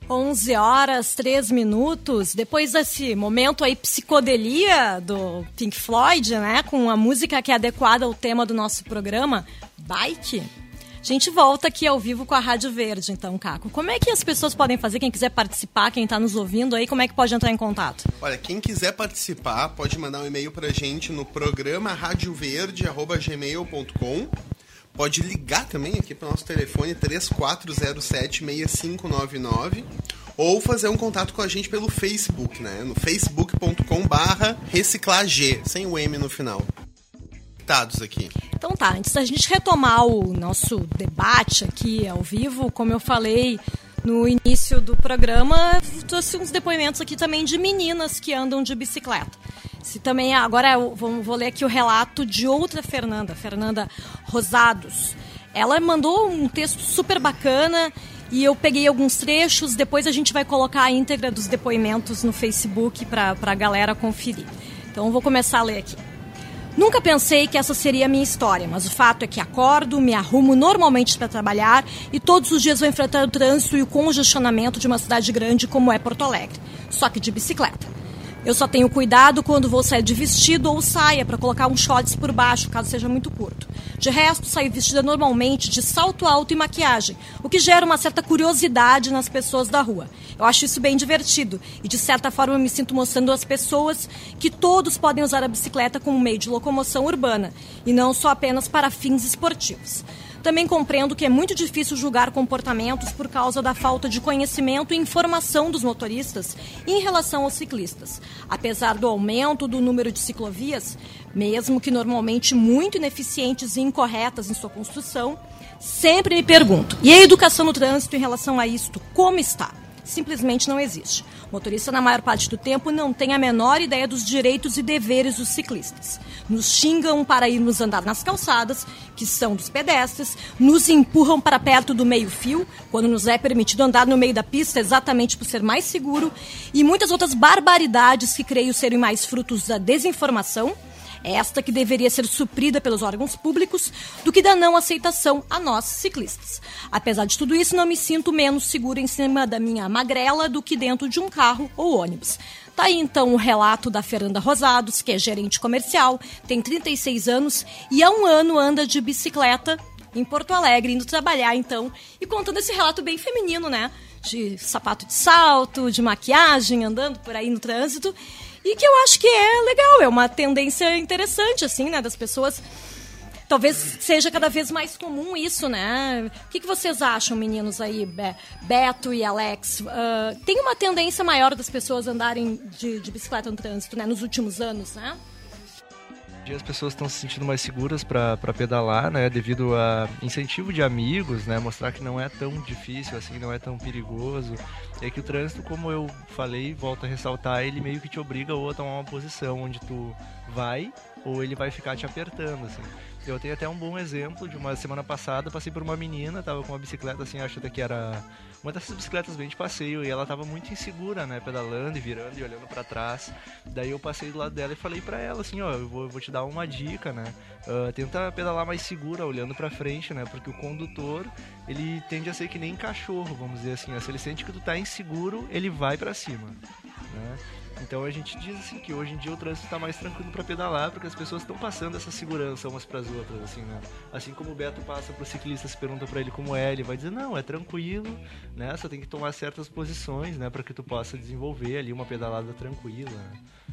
11 horas, 3 minutos, depois desse momento aí psicodelia do Pink Floyd, né, com a música que é adequada ao tema do nosso programa, Bike, a gente volta aqui ao vivo com a Rádio Verde, então, Caco. Como é que as pessoas podem fazer, quem quiser participar, quem está nos ouvindo aí, como é que pode entrar em contato? Olha, quem quiser participar, pode mandar um e-mail pra gente no programa radioverde@gmail.com. Pode ligar também aqui para o nosso telefone 3407-6599 ou fazer um contato com a gente pelo Facebook, né? No facebook.com/reciclage, sem o M no final. Dados aqui. Então tá, antes da gente retomar o nosso debate aqui ao vivo, como eu falei no início do programa, trouxe uns depoimentos aqui também de meninas que andam de bicicleta. Se também, agora eu vou ler aqui o relato de outra Fernanda Rosados. Ela mandou um texto super bacana e eu peguei alguns trechos, depois a gente vai colocar a íntegra dos depoimentos no Facebook para a galera conferir. Então eu vou começar a ler aqui. Nunca pensei que essa seria a minha história, mas o fato é que acordo, me arrumo normalmente para trabalhar e todos os dias vou enfrentar o trânsito e o congestionamento de uma cidade grande como é Porto Alegre, só que de bicicleta. Eu só tenho cuidado quando vou sair de vestido ou saia para colocar um shorts por baixo, caso seja muito curto. De resto, saio vestida normalmente de salto alto e maquiagem, o que gera uma certa curiosidade nas pessoas da rua. Eu acho isso bem divertido e, de certa forma, eu me sinto mostrando às pessoas que todos podem usar a bicicleta como meio de locomoção urbana e não só apenas para fins esportivos. Também compreendo que é muito difícil julgar comportamentos por causa da falta de conhecimento e informação dos motoristas em relação aos ciclistas. Apesar do aumento do número de ciclovias, mesmo que normalmente muito ineficientes e incorretas em sua construção, sempre me pergunto, e a educação no trânsito em relação a isto, como está? Simplesmente não existe. O motorista, na maior parte do tempo, não tem a menor ideia dos direitos e deveres dos ciclistas. Nos xingam para irmos andar nas calçadas, que são dos pedestres, nos empurram para perto do meio-fio, quando nos é permitido andar no meio da pista exatamente por ser mais seguro, e muitas outras barbaridades que creio serem mais frutos da desinformação, esta que deveria ser suprida pelos órgãos públicos, do que da não aceitação a nós, ciclistas. Apesar de tudo isso, não me sinto menos segura em cima da minha magrela do que dentro de um carro ou ônibus. Tá aí, então, o relato da Fernanda Rosados, que é gerente comercial, tem 36 anos e há um ano anda de bicicleta em Porto Alegre, indo trabalhar, então, e contando esse relato bem feminino, né? De sapato de salto, de maquiagem, andando por aí no trânsito. E que eu acho que é legal, é uma tendência interessante, assim, né, das pessoas. Talvez seja cada vez mais comum isso, né? O que vocês acham, meninos aí, Beto e Alex? Tem uma tendência maior das pessoas andarem de bicicleta no trânsito, né, nos últimos anos, né? As pessoas estão se sentindo mais seguras para pedalar, né, devido a incentivo de amigos, né, mostrar que não é tão difícil assim, não é tão perigoso. É que o trânsito, como eu falei, volto a ressaltar, ele meio que te obriga ou a tomar uma posição onde tu vai ou ele vai ficar te apertando, assim. Eu tenho até um bom exemplo de uma semana passada, passei por uma menina, tava com uma bicicleta assim, acho até que era uma dessas bicicletas bem de passeio, e ela tava muito insegura, né, pedalando e virando e olhando pra trás. Daí eu passei do lado dela e falei pra ela assim, ó, eu vou te dar uma dica, né, tenta pedalar mais segura, olhando pra frente, né, porque o condutor, ele tende a ser que nem cachorro, vamos dizer assim, né? Se ele sente que tu tá inseguro, ele vai pra cima, né. Então a gente diz assim que hoje em dia o trânsito está mais tranquilo para pedalar, porque as pessoas estão passando essa segurança umas para as outras, assim, né? Assim como o Beto passa para o ciclista, se pergunta para ele como é, ele vai dizer, não, é tranquilo, né? Só tem que tomar certas posições, né, para que tu possa desenvolver ali uma pedalada tranquila, né?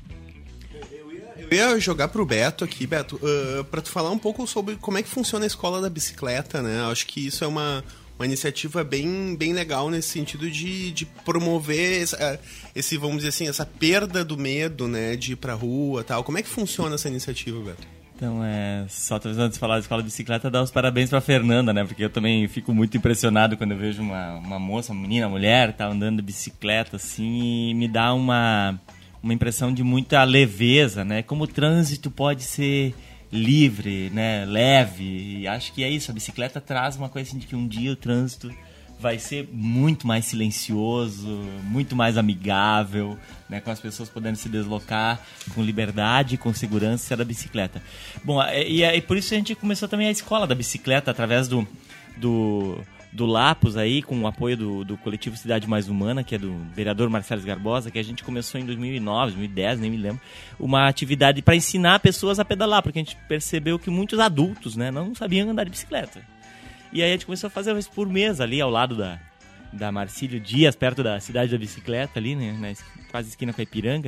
Eu ia jogar pro Beto aqui, Beto, para tu falar um pouco sobre como é que funciona a escola da bicicleta, né? Acho que isso é uma iniciativa bem legal nesse sentido de promover esse, vamos dizer assim, essa perda do medo, né, de ir pra rua e tal. Como é que funciona essa iniciativa, Beto? Então, só antes de falar da escola de bicicleta, dar os parabéns pra Fernanda, né, porque eu também fico muito impressionado quando eu vejo uma moça, uma menina, uma mulher, tá andando de bicicleta, assim, e me dá uma impressão de muita leveza, né, como o trânsito pode ser livre, né, leve, e acho que é isso, a bicicleta traz uma coisa assim de que um dia o trânsito vai ser muito mais silencioso, muito mais amigável, né, com as pessoas podendo se deslocar com liberdade e com segurança da bicicleta. Bom, e por isso a gente começou também a escola da bicicleta através do do Lapos aí, com o apoio do coletivo Cidade Mais Humana, que é do vereador Marcelo Garbosa, que a gente começou em 2009, 2010, nem me lembro, uma atividade para ensinar pessoas a pedalar, porque a gente percebeu que muitos adultos, né, não sabiam andar de bicicleta. E aí a gente começou a fazer uma vez por mês ali ao lado da Marcílio Dias, perto da Cidade da Bicicleta ali, né, quase esquina com a Ipiranga.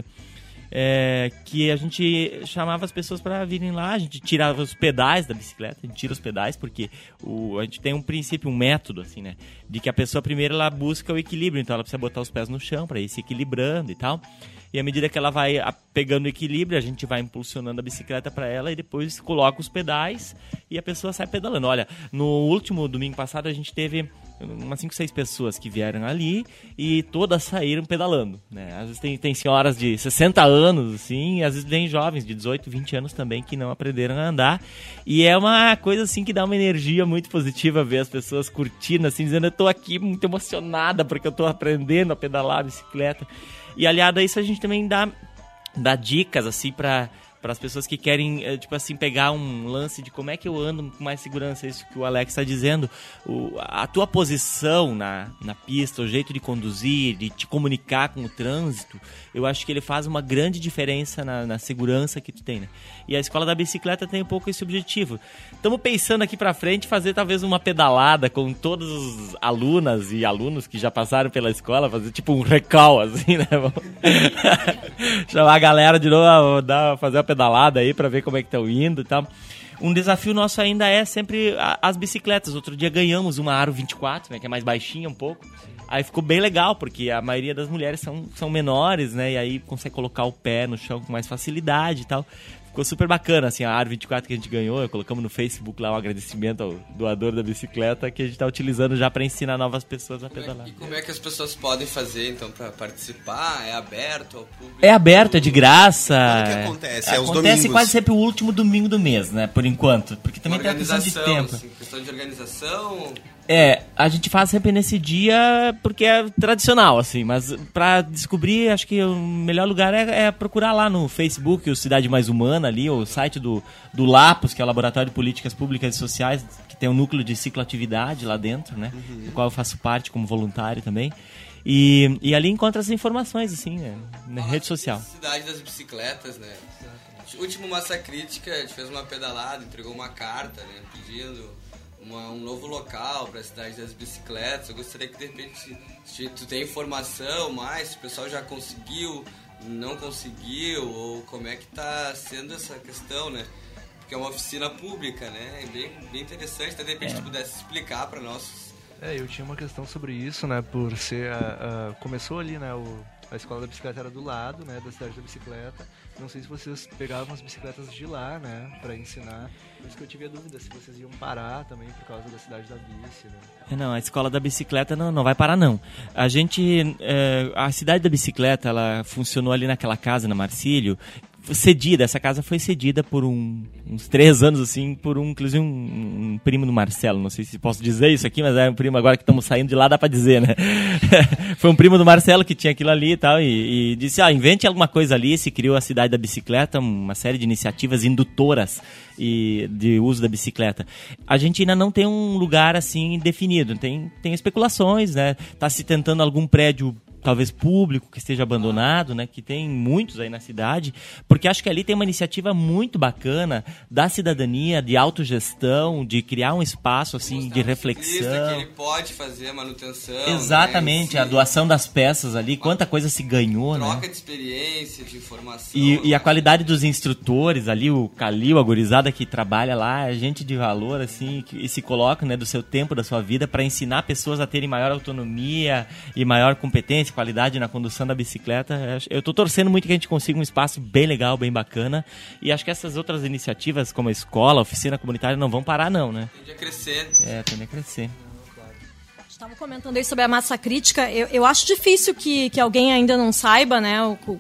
Que a gente chamava as pessoas para virem lá, a gente tirava os pedais da bicicleta, a gente tira os pedais porque a gente tem um princípio, um método assim, né, de que a pessoa primeiro ela busca o equilíbrio, então ela precisa botar os pés no chão para ir se equilibrando e tal, e à medida que ela vai pegando o equilíbrio, a gente vai impulsionando a bicicleta para ela e depois coloca os pedais e a pessoa sai pedalando. Olha, no último domingo passado a gente teve umas 5, 6 pessoas que vieram ali e todas saíram pedalando, né? Às vezes tem senhoras de 60 anos, assim, e às vezes tem jovens de 18, 20 anos também que não aprenderam a andar. E é uma coisa, assim, que dá uma energia muito positiva ver as pessoas curtindo, assim, dizendo, eu tô aqui muito emocionada porque eu tô aprendendo a pedalar a bicicleta. E aliado a isso a gente também dá dicas, assim, para as pessoas que querem, tipo assim, pegar um lance de como é que eu ando com mais segurança, isso que o Alex está dizendo, a tua posição na pista, o jeito de conduzir, de te comunicar com o trânsito, eu acho que ele faz uma grande diferença na segurança que tu tem, né? E a Escola da Bicicleta tem um pouco esse objetivo. Estamos pensando aqui para frente fazer talvez uma pedalada com todas as alunas e alunos que já passaram pela escola, fazer tipo um recall, assim, né? Chamar a galera de novo, fazer uma pedalada aí para ver como é que estão indo e tal. Um desafio nosso ainda é sempre as bicicletas. Outro dia ganhamos uma Aro 24, né, que é mais baixinha um pouco. Aí ficou bem legal, porque a maioria das mulheres são menores, né, e aí consegue colocar o pé no chão com mais facilidade e tal. Ficou super bacana, assim, a Aro 24 que a gente ganhou, colocamos no Facebook lá um agradecimento ao doador da bicicleta, que a gente está utilizando já para ensinar novas pessoas a pedalar. E como é que as pessoas podem fazer, então, para participar? É aberto ao público? É aberto, é de graça. Quando que acontece? É os domingos? Acontece quase sempre o último domingo do mês, né, por enquanto, porque também tem a questão de tempo. Assim, questão de organização... A gente faz sempre nesse dia porque é tradicional, assim, mas pra descobrir, acho que o melhor lugar é procurar lá no Facebook, o Cidade Mais Humana ali, o site do Lapos, que é o Laboratório de Políticas Públicas e Sociais, que tem um núcleo de cicloatividade lá dentro, né, do qual eu faço parte como voluntário também. E ali encontra as informações, assim, né, na rede social. Cidade das Bicicletas, né? Último Massa Crítica, a gente fez uma pedalada, entregou uma carta, né, pedindo... um novo local para a Cidade das Bicicletas. Eu gostaria que, de repente, se tu tem informação mais, se o pessoal já conseguiu, não conseguiu, ou como é que está sendo essa questão, né? Porque é uma oficina pública, né? É bem interessante, de repente tu pudesse explicar para nós. Eu tinha uma questão sobre isso, né? Por ser começou ali, né? A Escola da Bicicleta era do lado, né? Da Cidade da Bicicleta. Não sei se vocês pegavam as bicicletas de lá, né? Pra ensinar. Por isso que eu tive a dúvida se vocês iam parar também por causa da Cidade da Bici, né? Não, a Escola da Bicicleta não vai parar, não. A gente... a Cidade da Bicicleta, ela funcionou ali naquela casa, na Marcílio, cedida. Essa casa foi cedida por uns 3 anos, assim, por inclusive um primo do Marcelo. Não sei se posso dizer isso aqui, mas é um primo, agora que estamos saindo de lá, dá pra dizer, né? Foi um primo do Marcelo que tinha aquilo ali e tal, e disse, invente alguma coisa ali. Se criou a Cidade da Bicicleta, uma série de iniciativas indutoras e de uso da bicicleta. A gente ainda não tem um lugar, assim, definido. Tem especulações, né? Tá se tentando algum prédio talvez público, que esteja abandonado, né, que tem muitos aí na cidade, porque acho que ali tem uma iniciativa muito bacana da cidadania, de autogestão, de criar um espaço assim de reflexão. Que ele pode fazer a manutenção. Exatamente, né? A doação das peças ali, quanta coisa se ganhou, troca, né? Troca de experiência, de informação. E a qualidade dos instrutores ali, o Calil, a gurizada que trabalha lá, é gente de valor, assim, e se coloca, né, do seu tempo, da sua vida, para ensinar pessoas a terem maior autonomia e maior competência, qualidade na condução da bicicleta. Eu tô torcendo muito que a gente consiga um espaço bem legal, bem bacana, e acho que essas outras iniciativas como a escola, a oficina comunitária não vão parar não, né? Tende a crescer. Tende a crescer. Estava comentando aí sobre a massa crítica. Eu acho difícil que alguém ainda não saiba, né,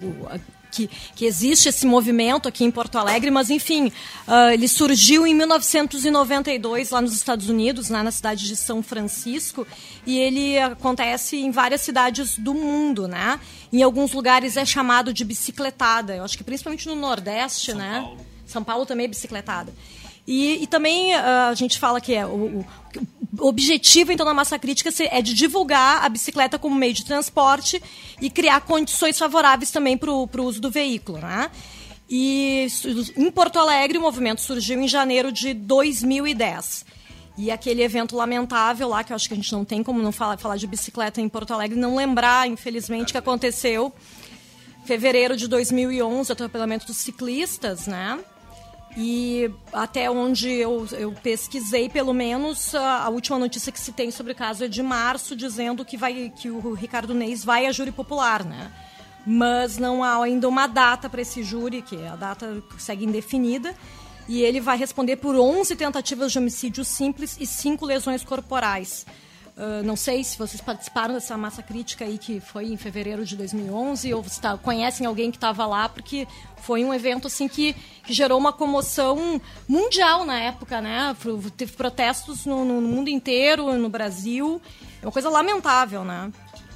que existe esse movimento aqui em Porto Alegre, mas enfim, ele surgiu em 1992 lá nos Estados Unidos, na cidade de São Francisco, e ele acontece em várias cidades do mundo, né? Em alguns lugares é chamado de bicicletada, eu acho que principalmente no Nordeste, né? São Paulo também é bicicletada. E também a gente fala que o objetivo, então, da massa crítica é de divulgar a bicicleta como meio de transporte e criar condições favoráveis também para o uso do veículo, né? E em Porto Alegre o movimento surgiu em janeiro de 2010. E aquele evento lamentável lá, que eu acho que a gente não tem como não falar de bicicleta em Porto Alegre, não lembrar, infelizmente, que aconteceu em fevereiro de 2011, o atropelamento dos ciclistas, né? E até onde eu pesquisei, pelo menos, a última notícia que se tem sobre o caso é de março, dizendo que o Ricardo Neis vai a júri popular, né? Mas não há ainda uma data para esse júri, que a data segue indefinida. E ele vai responder por 11 tentativas de homicídio simples e 5 lesões corporais. Não sei se vocês participaram dessa massa crítica aí que foi em fevereiro de 2011 ou conhecem alguém que estava lá, porque foi um evento assim que gerou uma comoção mundial na época, né? Teve protestos no mundo inteiro, no Brasil. É uma coisa lamentável, né?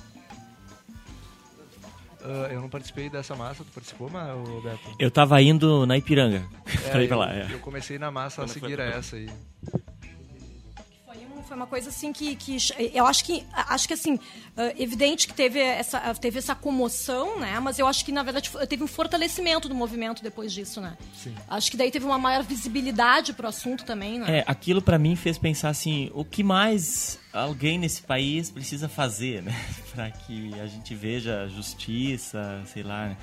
Eu não participei dessa massa, tu participou, Beto? Eu tava indo na Ipiranga pra ir pra lá. Eu comecei na massa a seguir essa aí. Foi uma coisa assim que eu acho que assim, evidente que teve essa comoção, né? Mas eu acho que, na verdade, teve um fortalecimento do movimento depois disso, né? Sim. Acho que daí teve uma maior visibilidade pro assunto também, né? Aquilo pra mim fez pensar assim, o que mais alguém nesse país precisa fazer, né? Pra que a gente veja justiça, sei lá, né?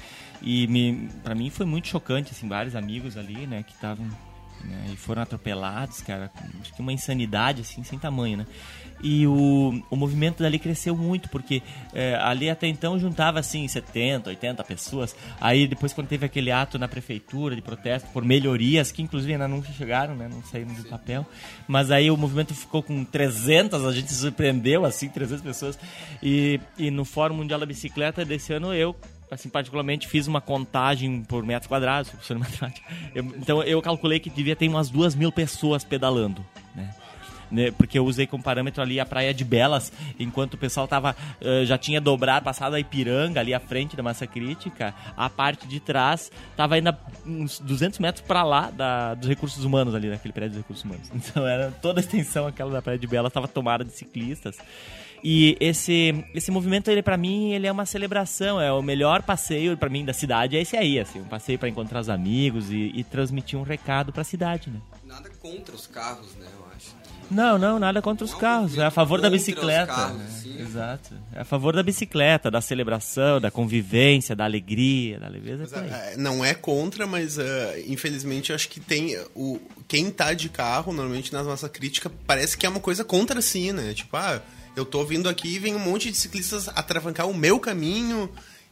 E pra mim foi muito chocante, assim, vários amigos ali, né, que estavam... Né, e foram atropelados, cara, acho que uma insanidade assim, sem tamanho, né? E o movimento dali cresceu muito, porque ali até então juntava assim 70, 80 pessoas. Aí depois, quando teve aquele ato na prefeitura de protesto por melhorias, que inclusive ainda não chegaram, né, não saíram do papel, mas aí o movimento ficou com 300, a gente se surpreendeu, assim, 300 pessoas. E no Fórum Mundial da Bicicleta desse ano eu, assim, particularmente, fiz uma contagem por metros quadrados, professor de matemática. Então eu calculei que devia ter umas 2.000 pessoas pedalando, né? Porque eu usei como parâmetro ali a Praia de Belas, enquanto o pessoal já tinha dobrado, passado a Ipiranga, ali à frente da massa crítica, a parte de trás estava ainda uns 200 metros para lá dos recursos humanos, ali naquele prédio dos recursos humanos. Então era toda a extensão aquela da Praia de Belas estava tomada de ciclistas. E esse movimento, ele, pra mim, ele é uma celebração, é o melhor passeio pra mim da cidade, é esse aí, assim, um passeio pra encontrar os amigos e transmitir um recado pra cidade, né? Nada contra os carros, né, eu acho. Não, nada contra os carros, é a favor da bicicleta. Carros, né? Exato, é a favor da bicicleta, da celebração, da convivência, da alegria, da leveza. Não é contra, mas infelizmente eu acho que quem tá de carro, normalmente nas nossas críticas, parece que é uma coisa contra si, né? Tipo, eu tô vindo aqui e vem um monte de ciclistas atravancar o meu caminho.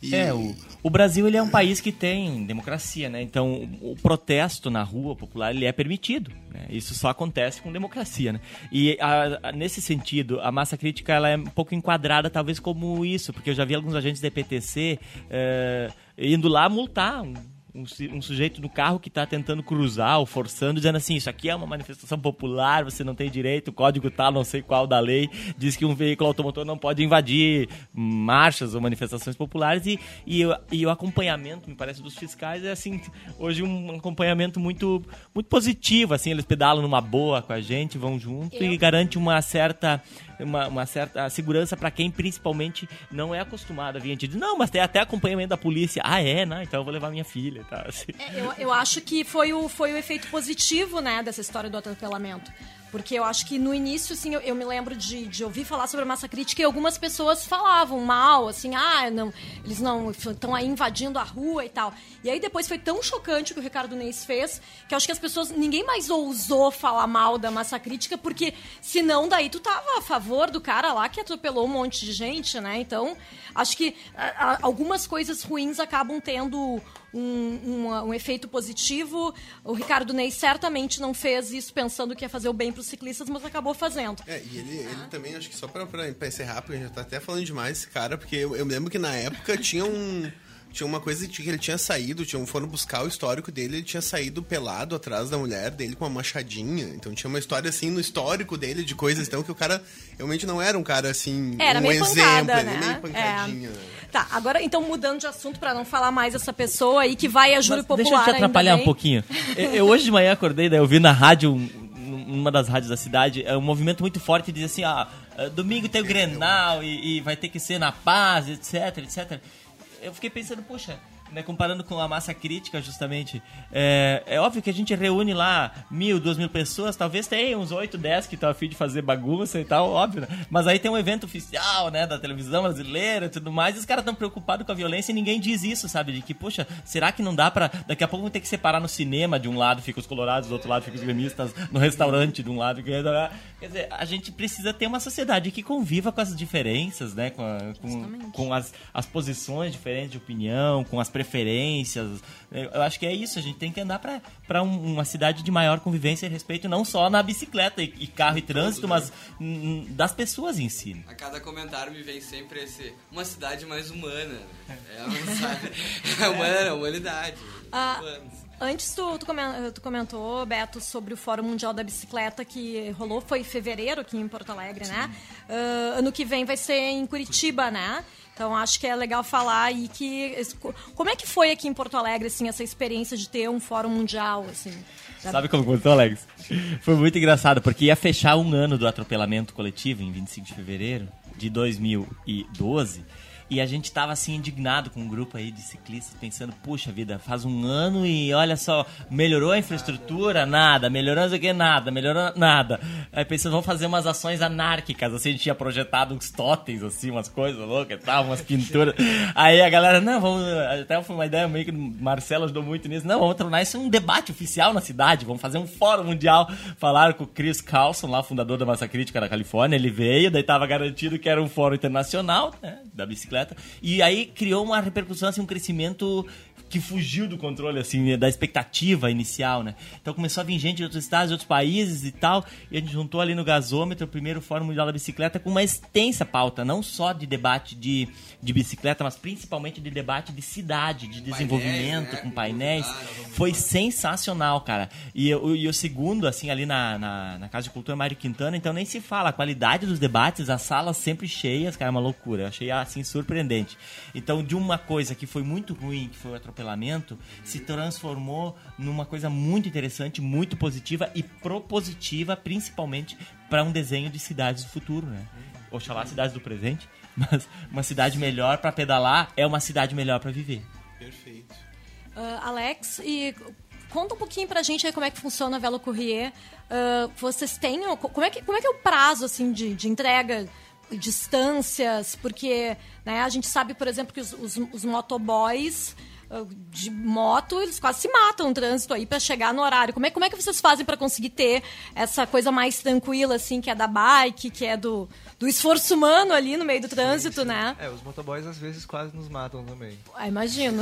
O Brasil, ele é um país que tem democracia, né? Então o protesto na rua popular, ele é permitido, né? Isso só acontece com democracia, né? E nesse sentido, a massa crítica, ela é um pouco enquadrada talvez como isso, porque eu já vi alguns agentes da EPTC indo lá multar um sujeito no carro que está tentando cruzar ou forçando, dizendo assim, isso aqui é uma manifestação popular, você não tem direito, o código tal, não sei qual da lei, diz que um veículo automotor não pode invadir marchas ou manifestações populares e o acompanhamento, me parece, dos fiscais é assim, hoje um acompanhamento muito, muito positivo, assim, eles pedalam numa boa com a gente, vão junto e garante uma certa segurança para quem principalmente não é acostumado a vir. A gente diz, não, mas tem até acompanhamento da polícia. Não, então eu vou levar minha filha. Tá, assim. Eu acho que foi o efeito positivo, né, dessa história do atropelamento. Porque eu acho que no início, assim, eu me lembro de ouvir falar sobre a massa crítica e algumas pessoas falavam mal, assim, eles não estão aí invadindo a rua e tal. E aí depois foi tão chocante o que o Ricardo Neis fez, que eu acho que as pessoas, ninguém mais ousou falar mal da massa crítica, porque senão daí tu tava a favor do cara lá que atropelou um monte de gente, né? Então, acho que algumas coisas ruins acabam tendo um efeito positivo. O Ricardo Neis certamente não fez isso pensando que ia fazer o bem para os ciclistas, mas acabou fazendo. E ele também, acho que só para encerrar, porque a gente já tá até falando demais esse cara, porque eu me lembro que na época tinha uma coisa de que ele tinha saído, foram buscar o histórico dele, ele tinha saído pelado atrás da mulher dele com uma machadinha. Então tinha uma história assim no histórico dele de coisas, então que o cara realmente não era um cara assim, era um exemplo, pancada, né? Meio pancadinha. Tá, agora então mudando de assunto para não falar mais dessa pessoa aí que vai a júri popular. Deixa eu te atrapalhar um pouquinho. Eu hoje de manhã acordei, daí eu vi na rádio numa das rádios da cidade, é um movimento muito forte de dizer assim, domingo tem o Grenal e vai ter que ser na paz, etc, etc. Eu fiquei pensando, poxa, né, comparando com a massa crítica, justamente, é óbvio que a gente reúne lá 1.000, 2.000 pessoas, talvez tenha uns 8, 10 que estão a fim de fazer bagunça e tal, óbvio, né? Mas aí tem um evento oficial, né, da televisão brasileira e tudo mais, e os caras estão preocupados com a violência e ninguém diz isso, sabe? De que, poxa, será que não dá pra... Daqui a pouco vão ter que separar no cinema, de um lado fica os colorados, do outro lado fica os gremistas, no restaurante de um lado... Quer dizer, a gente precisa ter uma sociedade que conviva com as diferenças, né, com as posições diferentes de opinião, com as preferências. Eu acho que é isso, a gente tem que andar para uma cidade de maior convivência e respeito, não só na bicicleta e carro e trânsito, mas das pessoas em si. A cada comentário me vem sempre uma cidade mais humana. A humanidade. Antes tu comentou, Beto, sobre o Fórum Mundial da Bicicleta que rolou, foi em fevereiro aqui em Porto Alegre, né? Ano que vem vai ser em Curitiba, né? Então acho que é legal falar aí como é que foi aqui em Porto Alegre, assim, essa experiência de ter um Fórum Mundial, assim? Sabe como foi, Alex? Foi muito engraçado, porque ia fechar um ano do atropelamento coletivo em 25 de fevereiro de 2012. E a gente tava assim indignado com um grupo aí de ciclistas, pensando, puxa vida, faz um ano e olha só, melhorou a infraestrutura? Nada. Melhorou isso aqui? Nada. Melhorou nada. Aí pensando, vamos fazer umas ações anárquicas, assim, a gente tinha projetado uns totens, assim, umas coisas loucas e tal, umas pinturas. Aí a galera, não, vamos, até foi uma ideia meio que o Marcelo ajudou muito nisso, não, vamos tornar isso um debate oficial na cidade, vamos fazer um fórum mundial. Falaram com o Chris Carlson, lá, fundador da Massa Crítica da Califórnia, ele veio, daí tava garantido que era um fórum internacional, né, da bicicleta. E aí criou uma repercussão, assim, um crescimento que fugiu do controle, assim, da expectativa inicial, né? Então começou a vir gente de outros estados, de outros países e tal, e a gente juntou ali no gasômetro o primeiro Fórum Mundial da Bicicleta com uma extensa pauta, não só de debate de bicicleta, mas principalmente de debate de cidade, de desenvolvimento, né? Com painéis. Foi sensacional, cara. E o segundo, assim, ali na Casa de Cultura Mário Quintana, então nem se fala, a qualidade dos debates, as salas sempre cheias, cara, é uma loucura. Eu achei, assim, surpreendente. Então, de uma coisa que foi muito ruim, que foi o atropelamento, se transformou numa coisa muito interessante, muito positiva e propositiva, principalmente para um desenho de cidades do futuro, né? Oxalá cidades do presente, mas uma cidade melhor para pedalar é uma cidade melhor para viver. Perfeito. Alex, e conta um pouquinho pra gente aí como é que funciona a Velo Courrier. Vocês têm... Como é que é o prazo, assim, de entrega, distâncias? Porque, né, a gente sabe, por exemplo, que os motoboys de moto, eles quase se matam no trânsito aí pra chegar no horário. Como é que vocês fazem pra conseguir ter essa coisa mais tranquila, assim, que é da bike, que é do esforço humano ali no meio do trânsito, sim. Né? Os motoboys às vezes quase nos matam também. Imagino.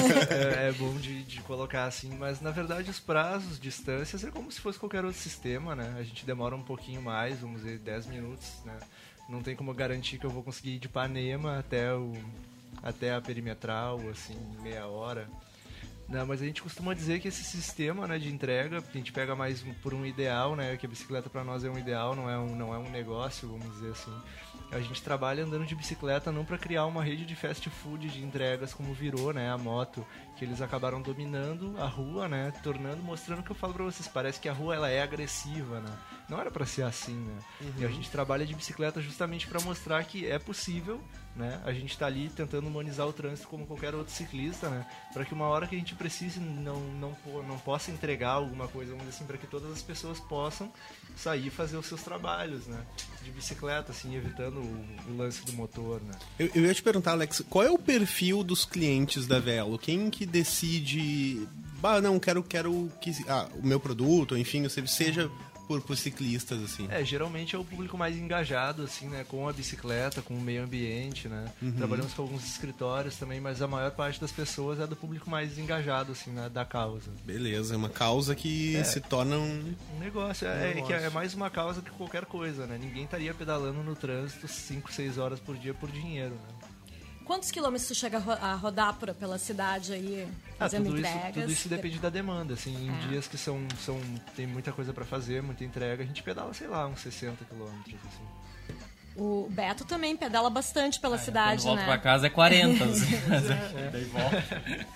É bom de colocar assim, mas na verdade os prazos, distâncias, é como se fosse qualquer outro sistema, né? A gente demora um pouquinho mais, vamos dizer, 10 minutos, né? Não tem como garantir que eu vou conseguir ir de Ipanema até a perimetral, assim, meia hora. Não, mas a gente costuma dizer que esse sistema, né, de entrega, a gente pega mais por um ideal, né, que a bicicleta para nós é um ideal, não é um negócio, vamos dizer assim. A gente trabalha andando de bicicleta não para criar uma rede de fast food de entregas como virou, né, a moto, que eles acabaram dominando a rua, né, mostrando o que eu falo para vocês, parece que a rua ela é agressiva, né. Não era para ser assim, né. E a gente trabalha de bicicleta justamente para mostrar que é possível, né? A gente está ali tentando humanizar o trânsito como qualquer outro ciclista, né? Para que uma hora que a gente precise não possa entregar alguma coisa, vamos dizer assim, para que todas as pessoas possam sair e fazer os seus trabalhos, né? De bicicleta, assim, evitando o lance do motor, né? Eu ia te perguntar, Alex, qual é o perfil dos clientes da Velo? Quem que decide, não, quero que o meu produto, enfim, o serviço seja por ciclistas, assim? Geralmente é o público mais engajado, assim, né, com a bicicleta, com o meio ambiente, né? Trabalhamos com alguns escritórios também, mas a maior parte das pessoas é do público mais engajado, assim, né, da causa. Beleza, é uma causa que se torna um negócio. Que é mais uma causa que qualquer coisa, né? Ninguém estaria pedalando no trânsito 5, 6 horas por dia por dinheiro, né? Quantos quilômetros tu chega a rodar pela cidade aí, fazendo entregas? Tudo isso depende da demanda, assim, em dias que tem muita coisa pra fazer, muita entrega, a gente pedala, sei lá, uns 60 quilômetros, assim. O Beto também pedala bastante pela cidade, quando né? Volto pra casa é 40, assim. Daí volta.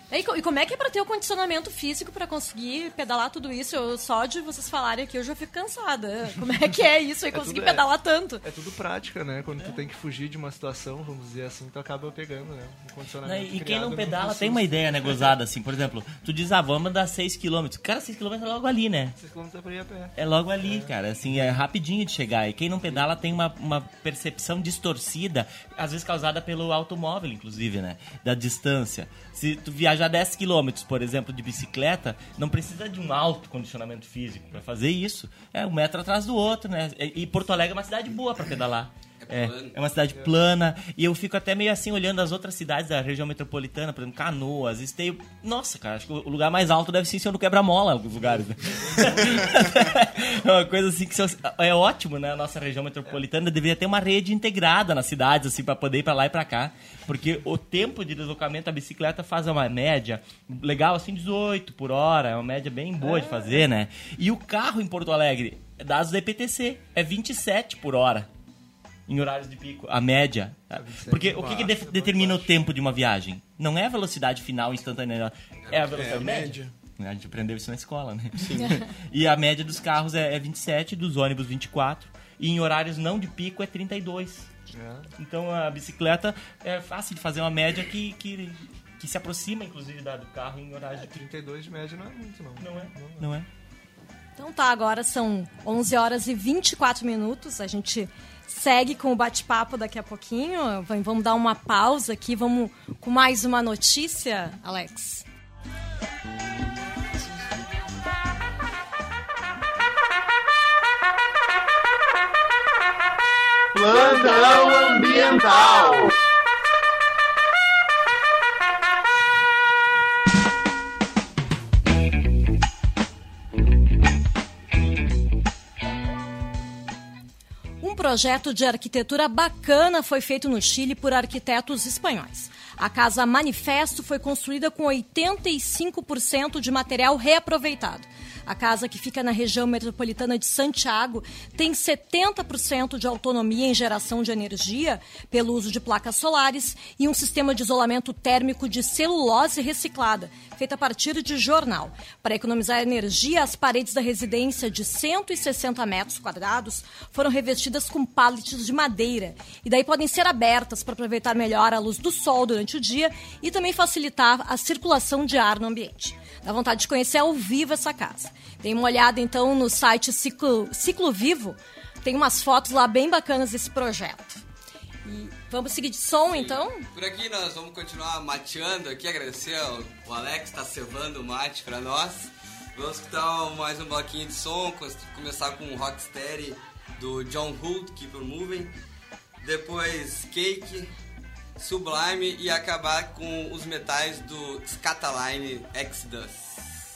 E como é que é pra ter o condicionamento físico pra conseguir pedalar tudo isso? Só de vocês falarem aqui eu já fico cansada. Como é que é isso aí, conseguir pedalar tanto? É tudo prática, né? Quando tu tem que fugir de uma situação, vamos dizer assim, tu acaba pegando, né? Um condicionamento. E quem não pedala tem uma ideia, né, gozada, assim. Por exemplo, tu diz, vamos dar 6 km. Cara, 6 km é logo ali, né? 6 km é pra ir a pé. É logo ali, cara. Assim, é rapidinho de chegar. E quem não pedala tem uma percepção distorcida, às vezes causada pelo automóvel, inclusive, né? Da distância. Se tu viajar 10 km, por exemplo, de bicicleta, não precisa de um alto condicionamento físico para fazer isso. É um metro atrás do outro, né? E Porto Alegre é uma cidade boa para pedalar. É uma cidade plana. E eu fico até meio assim olhando as outras cidades da região metropolitana, por exemplo, Canoas, Esteio. Nossa, cara, acho que o lugar mais alto deve ser em cima do quebra-mola, alguns lugares. Né? É uma coisa assim que é ótimo, né? A nossa região metropolitana deveria ter uma rede integrada nas cidades, assim, para poder ir para lá e para cá. Porque o tempo de deslocamento da bicicleta faz uma média legal, assim, 18 por hora. É uma média bem boa de fazer, né? E o carro em Porto Alegre, dados da EPTC, é 27 por hora. Em horários de pico, a média. Porque o que determina o tempo de uma viagem? Não é a velocidade final instantânea, é a velocidade média. A gente aprendeu isso na escola, né? Sim. E a média dos carros é 27, dos ônibus 24, e em horários não de pico é 32. Então a bicicleta é fácil de fazer uma média que se aproxima, inclusive, do carro em horários de 32 de média não é muito, não. Não é. Então tá, agora são 11 horas e 24 minutos, a gente segue com o bate-papo daqui a pouquinho. Vamos dar uma pausa aqui, vamos com mais uma notícia, Alex. Plantão ambiental. Um projeto de arquitetura bacana foi feito no Chile por arquitetos espanhóis. A Casa Manifesto foi construída com 85% de material reaproveitado. A casa, que fica na região metropolitana de Santiago, tem 70% de autonomia em geração de energia pelo uso de placas solares e um sistema de isolamento térmico de celulose reciclada, feita a partir de jornal. Para economizar energia, as paredes da residência de 160 metros quadrados foram revestidas com pallets de madeira e daí podem ser abertas para aproveitar melhor a luz do sol durante o dia e também facilitar a circulação de ar no ambiente. Dá vontade de conhecer ao vivo essa casa. Dê uma olhada, então, no site Ciclo Vivo. Tem umas fotos lá bem bacanas desse projeto. E vamos seguir de som, então? Por aqui nós vamos continuar mateando aqui. Agradecer ao Alex que está cevando o mate para nós. Vamos escutar mais um bloquinho de som. Começar com o Rocksteady do John Hood, Keep On Moving. Depois Cake, Sublime e acabar com os metais do Scataline Exodus.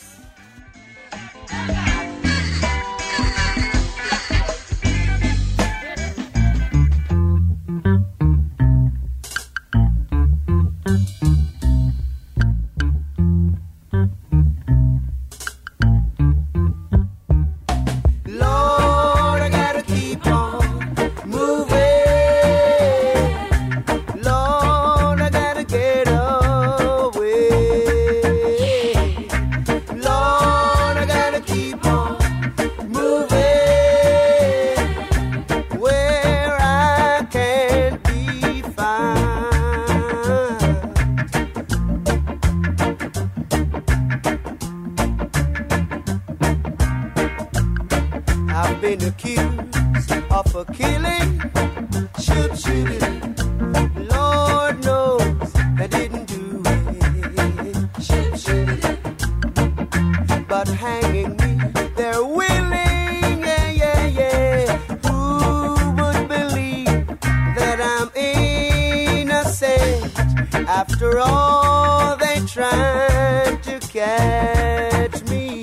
been accused of a killing. Shoot, shoot it. Lord knows I didn't do it. Shoot, shoot it. But hanging me, they're willing. Yeah, yeah, yeah. Who would believe that I'm innocent? After all, they tried to catch me.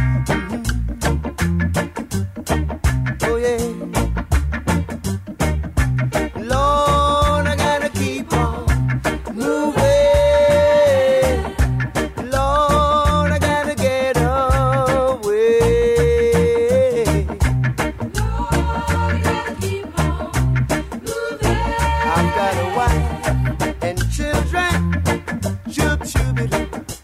Oh yeah, Lord, I gotta keep on moving. Lord, I gotta get away. Lord, I gotta keep on moving. I've got a wife and children. Shoop, shoop it.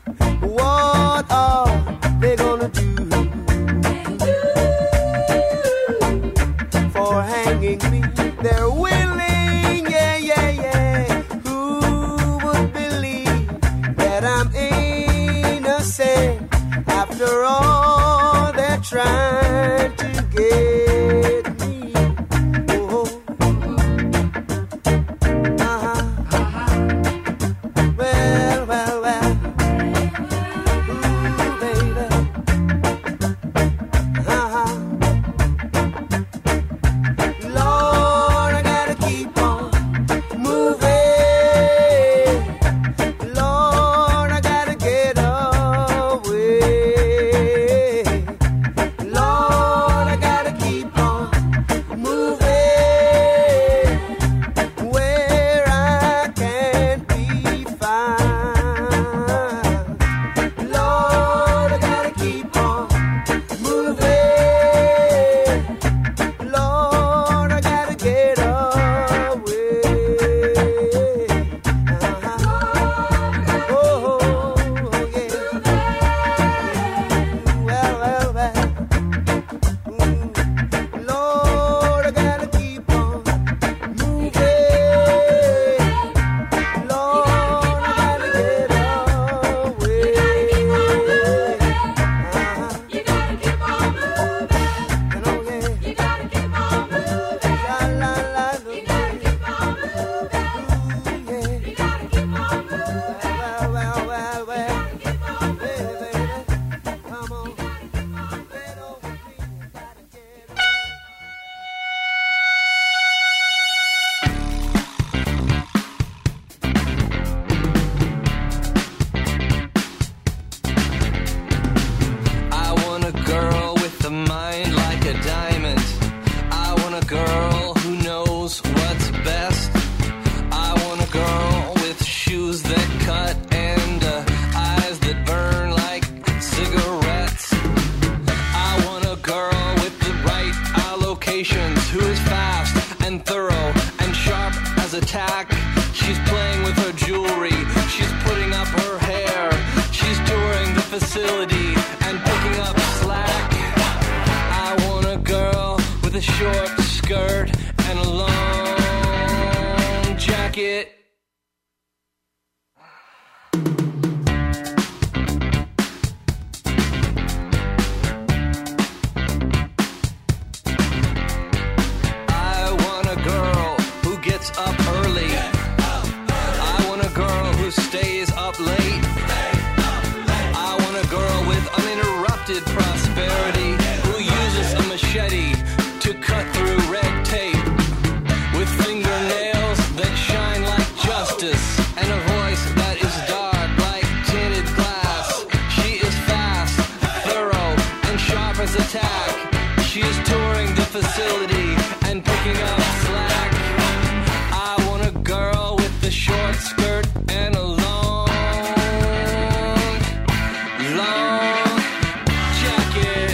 trying to get me. Oh, well, well, well. Ooh, baby. Lord, I gotta keep on moving. Lord, I gotta get away. Lord, I gotta keep on moving where I can be found. Lord, I gotta keep on moving. Lord, I gotta get away. Oh, yeah. Well, well, well. Lord, I gotta keep on moving. Lord, I gotta get away. You gotta keep on moving. And oh, yeah. You gotta keep on moving. La, la, la, la. You gotta keep on moving. Ooh, yeah. You gotta keep on moving. Well, well, well, well. Keep on moving. Baby, baby, come on. Let over me. Gotta get I want a girl with a mind like a diamond. I want a girl who knows what's best. I want a girl with shoes that cut and eyes that burn like cigarettes. I want a girl with the right allocations, who is fast and thorough and sharp as a tack. She's playing with her jewelry, she's putting up her hair, she's touring the facility and picking up slack. I want a girl with a short skirt and a long jacket. I want a girl who gets up early. I want a girl who stays up late. I want a girl with uninterrupted prosperity, who uses a machete to cut through red tape, with fingernails that shine like justice and a voice that is dark like tinted glass. She is fast, thorough, and sharp as a tack. She is touring the facility and picking up slack. I want a girl with a short skirt and a long jacket.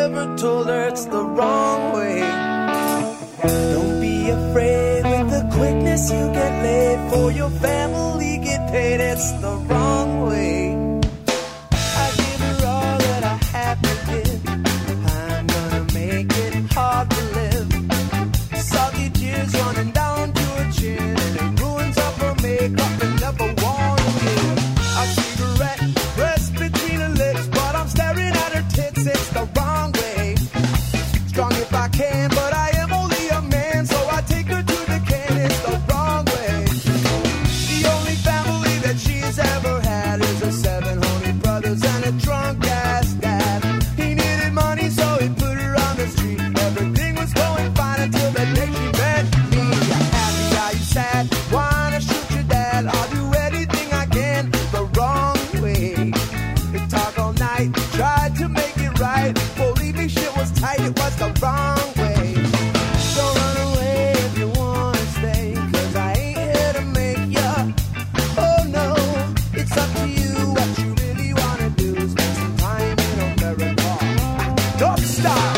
ever told her it's the wrong way. Don't be afraid with the quickness you get laid. For your family get paid, it's the wrong way. I give her all that I have to give. I'm gonna make it hard to live. Salty tears running down to her chin, and it ruins up her makeup and never wanna give. A cigarette pressed between her lips, but I'm staring at her tits, it's the wrong way. Strong if I can, but I am only a man, so I take her to the can, it's the wrong way. The only family that she's ever had is her 7 honey brothers and a drunk ass dad. He needed money, so he put her on the street. Everything was going fine until the day she met me. Happy, are you sad? Wanna shoot your dad? I'll do anything I can the wrong way. They talk all night, tried to make it right. Believe me, shit was tight, it was the wrong way. Don't run away if you wanna stay, 'cause I ain't here to make ya. Oh no, it's up to you. What you really wanna do is spend some time in America. Don't stop.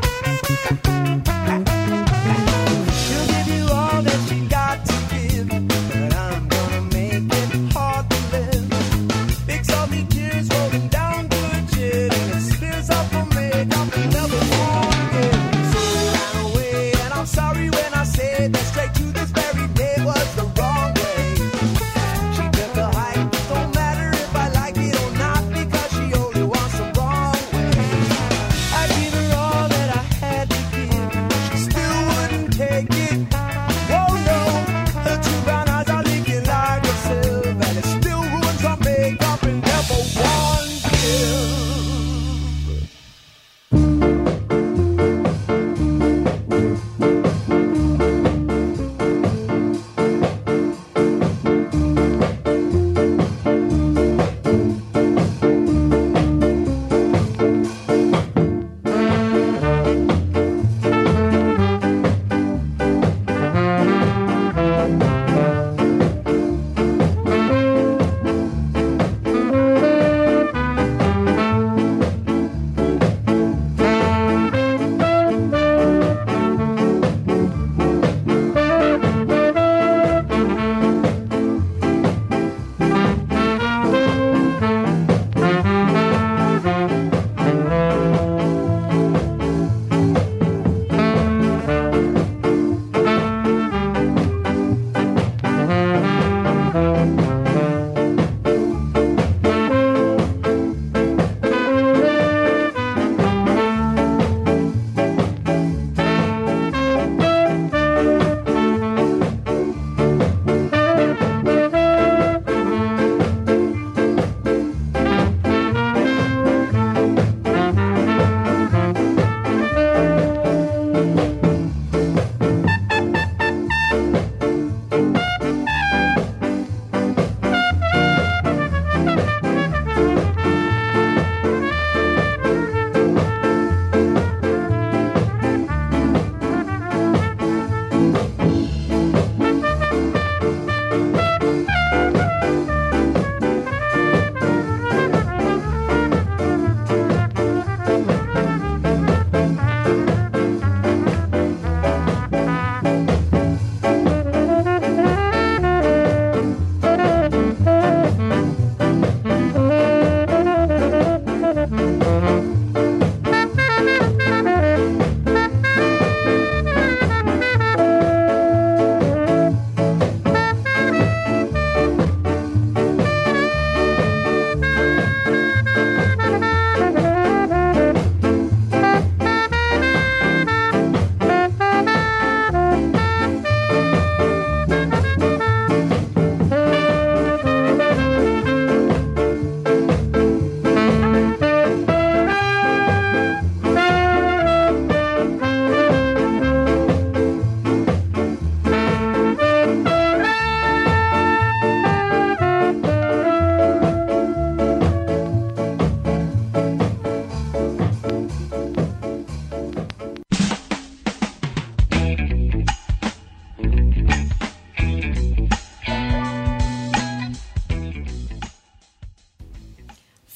She'll give you all that she got to give.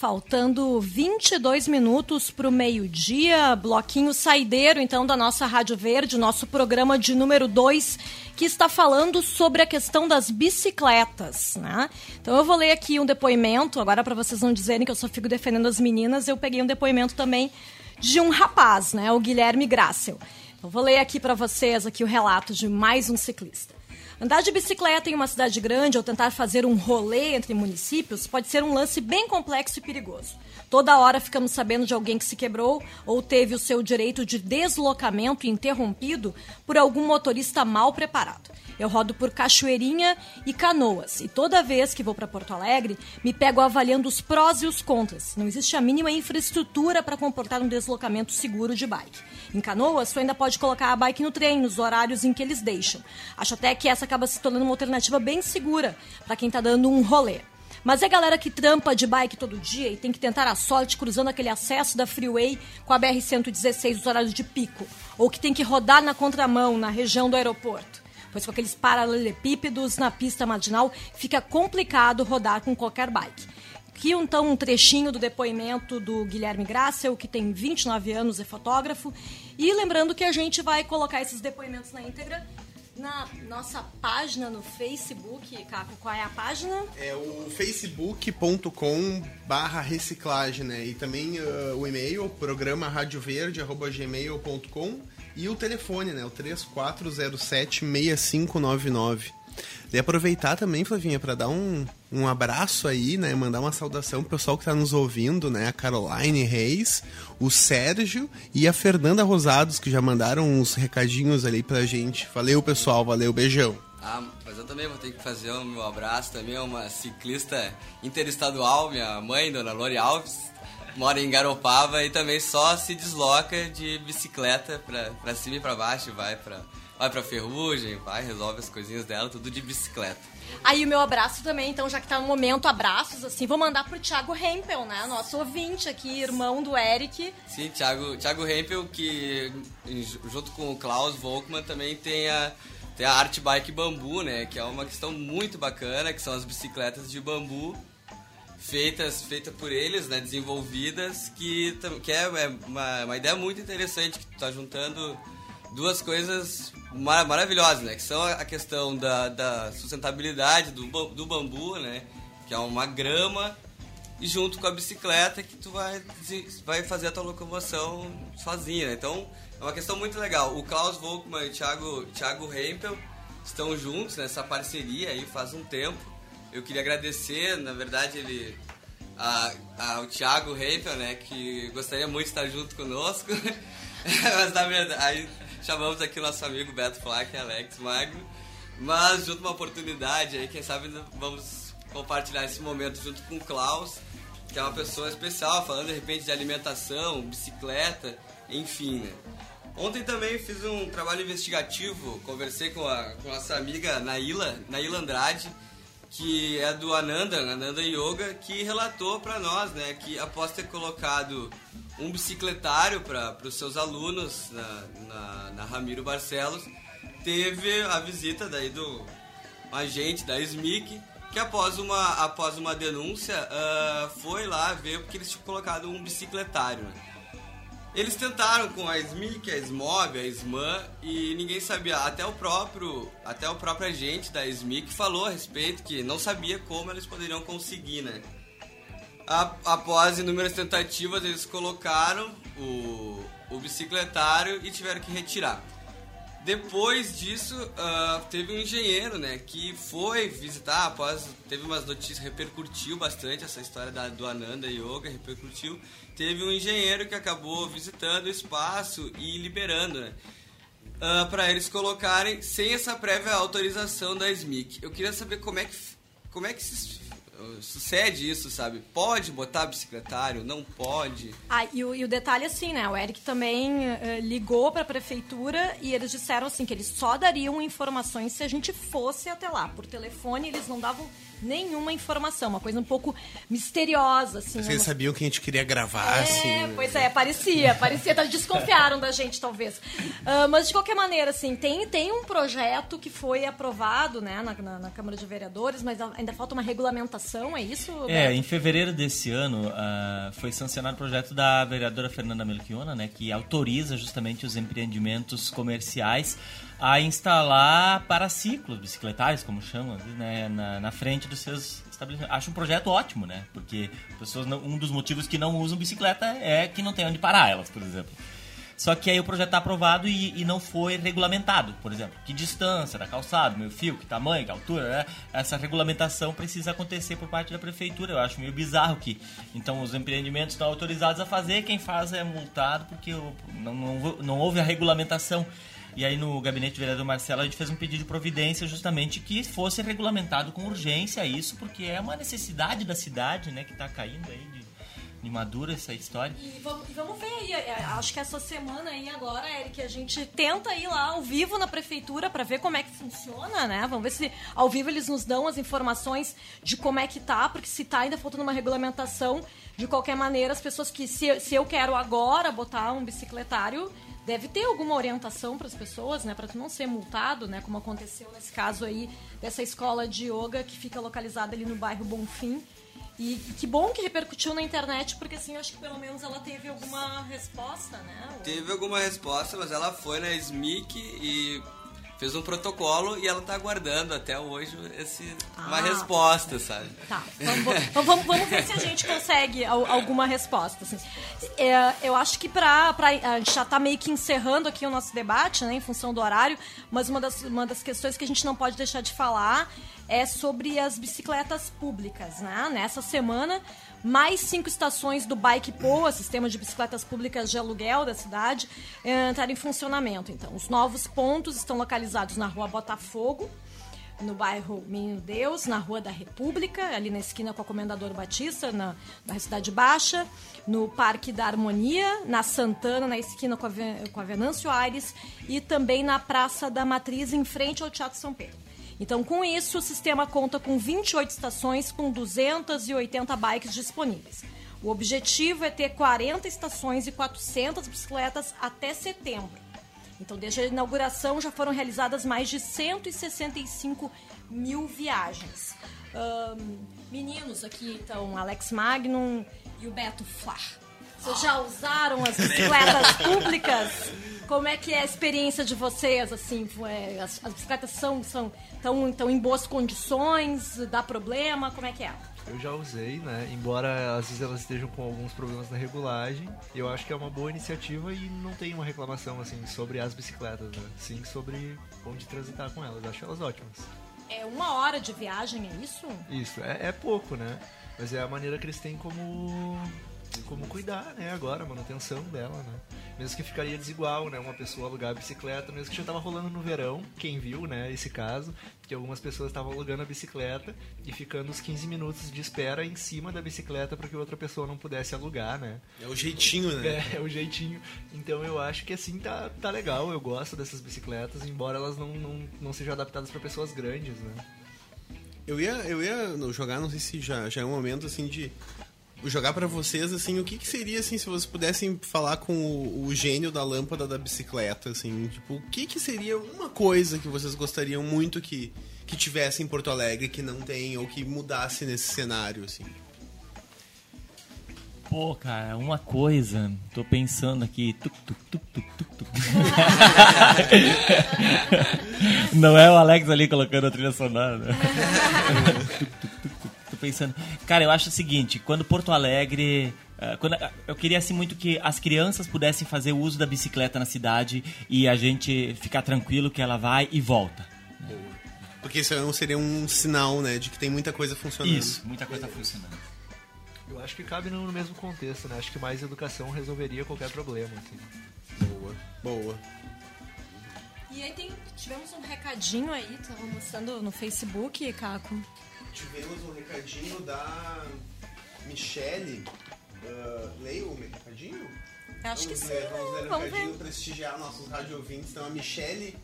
Faltando 22 minutos para o meio-dia, bloquinho saideiro, então, da nossa Rádio Verde, nosso programa de número 2, que está falando sobre a questão das bicicletas, né? Então eu vou ler aqui um depoimento, agora para vocês não dizerem que eu só fico defendendo as meninas, eu peguei um depoimento também de um rapaz, né? O Guilherme Grassel. Eu vou ler aqui para vocês aqui o relato de mais um ciclista. Andar de bicicleta em uma cidade grande ou tentar fazer um rolê entre municípios pode ser um lance bem complexo e perigoso. Toda hora ficamos sabendo de alguém que se quebrou ou teve o seu direito de deslocamento interrompido por algum motorista mal preparado. Eu rodo por Cachoeirinha e Canoas e toda vez que vou para Porto Alegre me pego avaliando os prós e os contras. Não existe a mínima infraestrutura para comportar um deslocamento seguro de bike. Em Canoas, tu ainda pode colocar a bike no trem, nos horários em que eles deixam. Acho até que essa acaba se tornando uma alternativa bem segura para quem está dando um rolê. Mas é a galera que trampa de bike todo dia e tem que tentar a sorte cruzando aquele acesso da Freeway com a BR-116 nos horários de pico. Ou que tem que rodar na contramão, na região do aeroporto. Pois com aqueles paralelepípedos na pista marginal fica complicado rodar com qualquer bike. Aqui então um trechinho do depoimento do Guilherme Grassel, que tem 29 anos, é fotógrafo. E lembrando que a gente vai colocar esses depoimentos na íntegra na nossa página no Facebook. Caco, qual é a página? É o facebook.com/reciclagem, né? E também o e-mail, programa radioverde@gmail.com e o telefone, né? O 3407-6599. E aproveitar também, Flavinha, para dar um abraço aí, né? Mandar uma saudação pro pessoal que tá nos ouvindo, né? A Caroline Reis, o Sérgio e a Fernanda Rosados, que já mandaram uns recadinhos ali pra gente. Valeu, pessoal. Valeu, beijão. Mas eu também vou ter que fazer o meu abraço também a uma ciclista interestadual, minha mãe, Dona Lori Alves, mora em Garopaba e também só se desloca de bicicleta pra cima e pra baixo, vai pra Ferrugem, resolve as coisinhas dela, tudo de bicicleta. Aí o meu abraço também, então, já que tá no momento, abraços, assim, vou mandar pro Thiago Hempel, né? Nosso ouvinte aqui, irmão do Eric. Sim, Thiago Hempel, que junto com o Klaus Volkmann também tem a Art Bike Bambu, né? Que é uma questão muito bacana, que são as bicicletas de bambu feitas por eles, né? Desenvolvidas, que é uma ideia muito interessante, que tu tá juntando duas coisas maravilhosas, né? Que são a questão da sustentabilidade do bambu, né? Que é uma grama, e junto com a bicicleta que tu vai fazer a tua locomoção sozinha, né? Então, é uma questão muito legal. O Klaus Volkmann e o Thiago Hempel estão juntos nessa parceria aí faz um tempo. Eu queria agradecer, na verdade, ao Thiago Hempel, né? Que gostaria muito de estar junto conosco. Mas, na verdade, aí chamamos aqui o nosso amigo Beto Flack e Alex Magno. Mas, junto uma oportunidade aí, quem sabe vamos compartilhar esse momento junto com o Klaus, que é uma pessoa especial, falando de repente de alimentação, bicicleta, enfim, né? Ontem também fiz um trabalho investigativo, conversei com a nossa amiga Naila Andrade, que é do Ananda Yoga, que relatou para nós, né, que após ter colocado um bicicletário para os seus alunos na Ramiro Barcelos, teve a visita daí do agente da SMIC, que após uma denúncia foi lá ver porque eles tinham colocado um bicicletário, né? Eles tentaram com a SMIC, a SMOB, a SMAN, e ninguém sabia. Até o próprio agente da SMIC falou a respeito, que não sabia como eles poderiam conseguir, né? Após inúmeras tentativas, eles colocaram o bicicletário e tiveram que retirar. Depois disso, teve um engenheiro, né, que foi visitar, teve umas notícias, repercutiu bastante essa história do Ananda Yoga, repercutiu. Teve um engenheiro que acabou visitando o espaço e liberando, né, para eles colocarem sem essa prévia autorização da SMIC. Eu queria saber como é que sucede isso, sabe? Pode botar bicicletário? Não pode? E o detalhe assim, né? O Eric também ligou para a prefeitura e eles disseram assim que eles só dariam informações se a gente fosse até lá. Por telefone eles não davam nenhuma informação, uma coisa um pouco misteriosa, assim. Vocês sabiam que a gente queria gravar, assim. Pois é, parecia, desconfiaram da gente, talvez. Mas de qualquer maneira, assim, tem um projeto que foi aprovado, né, na Câmara de Vereadores, mas ainda falta uma regulamentação regulamentação, é isso, Beto? Em fevereiro desse ano foi sancionado o projeto da vereadora Fernanda Melchiona, né, que autoriza justamente os empreendimentos comerciais a instalar paraciclos, bicicletários, como chamam, né, na frente dos seus estabelecimentos. Acho um projeto ótimo, né, porque pessoas um dos motivos que não usam bicicleta é que não tem onde parar elas, por exemplo. Só que aí o projeto está aprovado e não foi regulamentado, por exemplo. Que distância da calçada, meio fio, que tamanho, que altura, né? Essa regulamentação precisa acontecer por parte da prefeitura. Eu acho meio bizarro que então os empreendimentos estão autorizados a fazer, quem faz é multado porque não houve a regulamentação. E aí no gabinete do vereador Marcelo a gente fez um pedido de providência justamente que fosse regulamentado com urgência isso, porque é uma necessidade da cidade, né, que está caindo aí de madura essa história. E vamos ver aí, acho que essa semana aí agora, Eric, a gente tenta ir lá ao vivo na prefeitura para ver como é que funciona, né? Vamos ver se ao vivo eles nos dão as informações de como é que tá, porque se tá ainda faltando uma regulamentação, de qualquer maneira, as pessoas que, se eu quero agora botar um bicicletário, deve ter alguma orientação para as pessoas, né? Para tu não ser multado, né? Como aconteceu nesse caso aí dessa escola de yoga que fica localizada ali no bairro Bonfim. E que bom que repercutiu na internet, porque assim, eu acho que pelo menos ela teve alguma resposta, né? Teve alguma resposta, mas ela foi na SMIC e fez um protocolo e ela tá aguardando até hoje uma resposta, sabe? Tá, vamos ver se a gente consegue alguma resposta. Assim. Eu acho que a gente já tá meio que encerrando aqui o nosso debate, né, em função do horário, mas uma das questões que a gente não pode deixar de falar é sobre as bicicletas públicas, né? Nessa semana, mais 5 estações do Bike Poa, sistema de bicicletas públicas de aluguel da cidade, entraram em funcionamento. Então, os novos pontos estão localizados na Rua Botafogo, no bairro Menino Deus, na Rua da República, ali na esquina com a Comendador Batista, na Cidade Baixa, no Parque da Harmonia, na Santana, na esquina com a Venâncio Aires e também na Praça da Matriz, em frente ao Teatro São Pedro. Então, com isso, o sistema conta com 28 estações com 280 bikes disponíveis. O objetivo é ter 40 estações e 400 bicicletas até setembro. Então, desde a inauguração, já foram realizadas mais de 165 mil viagens. Meninos aqui, então, Alex Magnum e o Beto Flá. Vocês já usaram as bicicletas públicas? Como é que é a experiência de vocês? Assim, as bicicletas estão em boas condições? Dá problema? Como é que é? Eu já usei, né? Embora às vezes elas estejam com alguns problemas na regulagem, eu acho que é uma boa iniciativa e não tem uma reclamação assim sobre as bicicletas, né? Sim, sobre onde transitar com elas. Eu acho elas ótimas. É 1 hora de viagem, é isso? Isso, é pouco, né? Mas é a maneira que eles têm como cuidar, né, agora, a manutenção dela, né? Mesmo que ficaria desigual, né, uma pessoa alugar a bicicleta, mesmo que já tava rolando no verão, quem viu, né, esse caso, que algumas pessoas estavam alugando a bicicleta e ficando os 15 minutos de espera em cima da bicicleta para que outra pessoa não pudesse alugar, né? É o jeitinho, né? É o jeitinho. Então eu acho que assim tá legal, eu gosto dessas bicicletas, embora elas não sejam adaptadas para pessoas grandes, né? Eu ia jogar, não sei se já é um momento assim de jogar pra vocês, assim, o que seria, assim, se vocês pudessem falar com o gênio da lâmpada da bicicleta, assim, tipo, o que seria uma coisa que vocês gostariam muito que tivesse em Porto Alegre, que não tem, ou que mudasse nesse cenário, assim? Pô, cara, uma coisa, tô pensando aqui, Não é o Alex ali colocando a trilha sonora, né? Pensando. Cara, eu acho o seguinte, quando Porto Alegre... eu queria assim muito que as crianças pudessem fazer uso da bicicleta na cidade e a gente ficar tranquilo que ela vai e volta. Boa. Porque isso seria um sinal, né, de que tem muita coisa funcionando. Isso, muita coisa funcionando. Eu acho que cabe no mesmo contexto, né? Acho que mais educação resolveria qualquer problema, assim. Boa. E aí tivemos um recadinho aí, tava mostrando no Facebook, Caco. Tivemos um recadinho da Michele. Leio o recadinho? Acho que sim. Vamos ler o recadinho, prestigiar nossos rádio ouvintes. Então, a Michele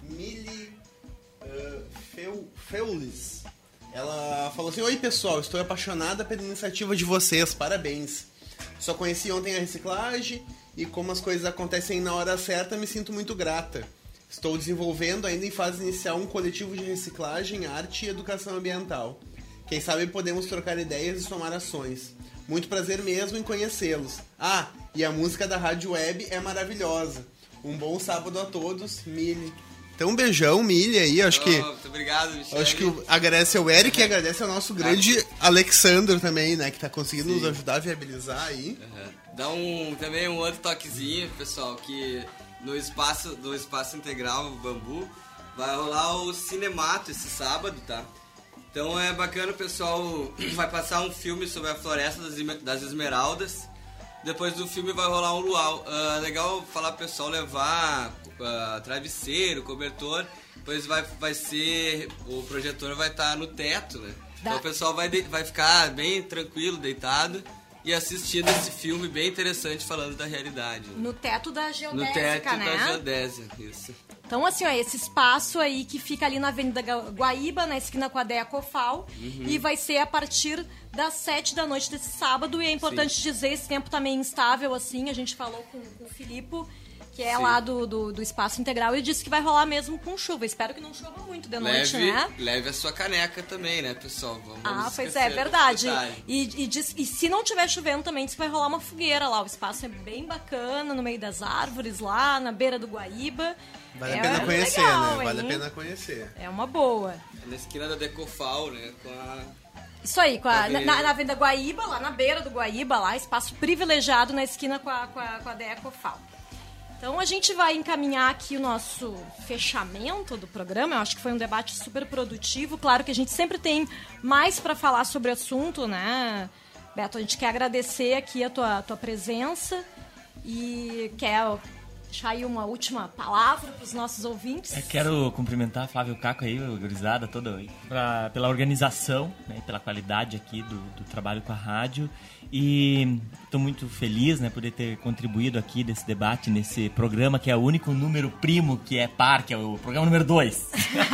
Feulis. Ela falou assim: oi pessoal, estou apaixonada pela iniciativa de vocês, parabéns. Só conheci ontem a reciclagem e como as coisas acontecem na hora certa, me sinto muito grata. Estou desenvolvendo ainda em fase inicial um coletivo de reciclagem, arte e educação ambiental. Quem sabe podemos trocar ideias e somar ações. Muito prazer mesmo em conhecê-los. Ah, e a música da Rádio Web é maravilhosa. Um bom sábado a todos, Mili. Então, um beijão, Mili, aí. Acho que. Muito obrigado, Michele. Acho que agradece ao Eric e agradece ao nosso grande Alexandre também, né? Que tá conseguindo nos ajudar a viabilizar aí. Dá também um outro toquezinho, pessoal, que no espaço integral Bambu vai rolar o Cinemato esse sábado, tá? Então é bacana, o pessoal vai passar um filme sobre a Floresta das Esmeraldas. Depois do filme vai rolar um luau. Legal falar pro pessoal levar travesseiro, cobertor. Depois vai ser... O projetor vai estar no teto, né? Então o pessoal vai ficar bem tranquilo, deitado e assistindo esse filme bem interessante falando da realidade. No teto da Geodésica, no teto né? da Geodésica, isso. Então, assim, ó, esse espaço aí que fica ali na Avenida Guaíba, na esquina com a Dea Cofal, e vai ser a partir das 7 da noite desse sábado, e é importante dizer, esse tempo tá meio instável, assim, a gente falou com o Filipe, que é lá do Espaço Integral, e disse que vai rolar mesmo com chuva. Espero que não chova muito de noite, né? Leve a sua caneca também, né, pessoal? Pois é verdade. E se não tiver chovendo também, diz que vai rolar uma fogueira lá. O espaço é bem bacana, no meio das árvores lá, na beira do Guaíba. Vale a pena conhecer, legal, né? Vale hein? a pena conhecer. É uma boa. É na esquina da Decofal, né? Isso aí, na Avenida Guaíba, lá na beira do Guaíba, lá, espaço privilegiado na esquina com a Decofal. Então a gente vai encaminhar aqui o nosso fechamento do programa. Eu acho que foi um debate super produtivo. Claro que a gente sempre tem mais para falar sobre o assunto, né, Beto? A gente quer agradecer aqui a tua presença e quer deixar aí uma última palavra para os nossos ouvintes. Eu quero cumprimentar a Flávio Caco aí, a gurizada toda aí, pela organização, né, pela qualidade aqui do trabalho com a rádio. E estou muito feliz, né, por ter contribuído aqui nesse debate, nesse programa que é o único número primo que é par, que é o programa número 2.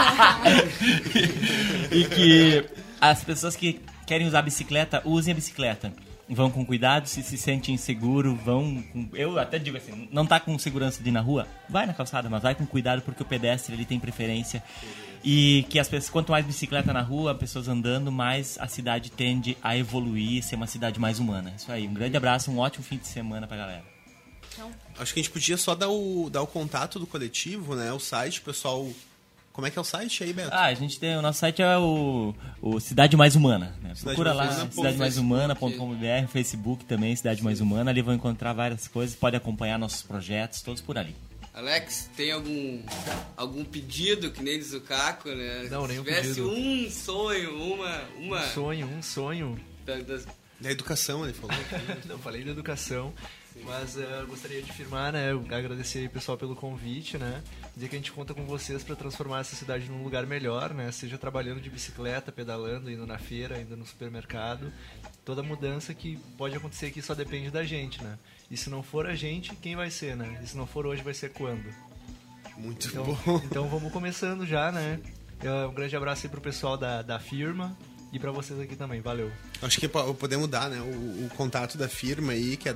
E que as pessoas que querem usar a bicicleta, usem a bicicleta. Vão com cuidado, se sentem inseguro, eu até digo assim, não tá com segurança de ir na rua, vai na calçada, mas vai com cuidado porque o pedestre ele tem preferência. E que as pessoas, quanto mais bicicleta na rua, pessoas andando, mais a cidade tende a evoluir, ser uma cidade mais humana. Isso aí, um grande abraço, um ótimo fim de semana pra galera. Então, acho que a gente podia só dar o contato do coletivo, né? O site, pessoal. Como é que é o site aí, Beto? A gente tem, o nosso site é o Cidade Mais Humana, né? Procura lá, cidademaishumana.com.br, Facebook também, Cidade Mais Humana, ali vão encontrar várias coisas, pode acompanhar nossos projetos, todos por ali. Alex, tem algum pedido, que nem diz o Caco, né? Não, nenhum pedido. Se tivesse pedido. um sonho, Um sonho. Da educação, ele falou. Não, falei da educação. Mas eu gostaria de firmar, né, agradecer aí, pessoal, pelo convite, né, dizer que a gente conta com vocês para transformar essa cidade num lugar melhor, né, seja trabalhando de bicicleta, pedalando, indo na feira, indo no supermercado, toda mudança que pode acontecer aqui só depende da gente, né, e se não for a gente, quem vai ser, né, e se não for hoje, vai ser quando? Muito bom. Então vamos começando já, né, um grande abraço aí pro pessoal da firma. E pra vocês aqui também, valeu. Acho que podemos dar, né, o contato da firma aí, que é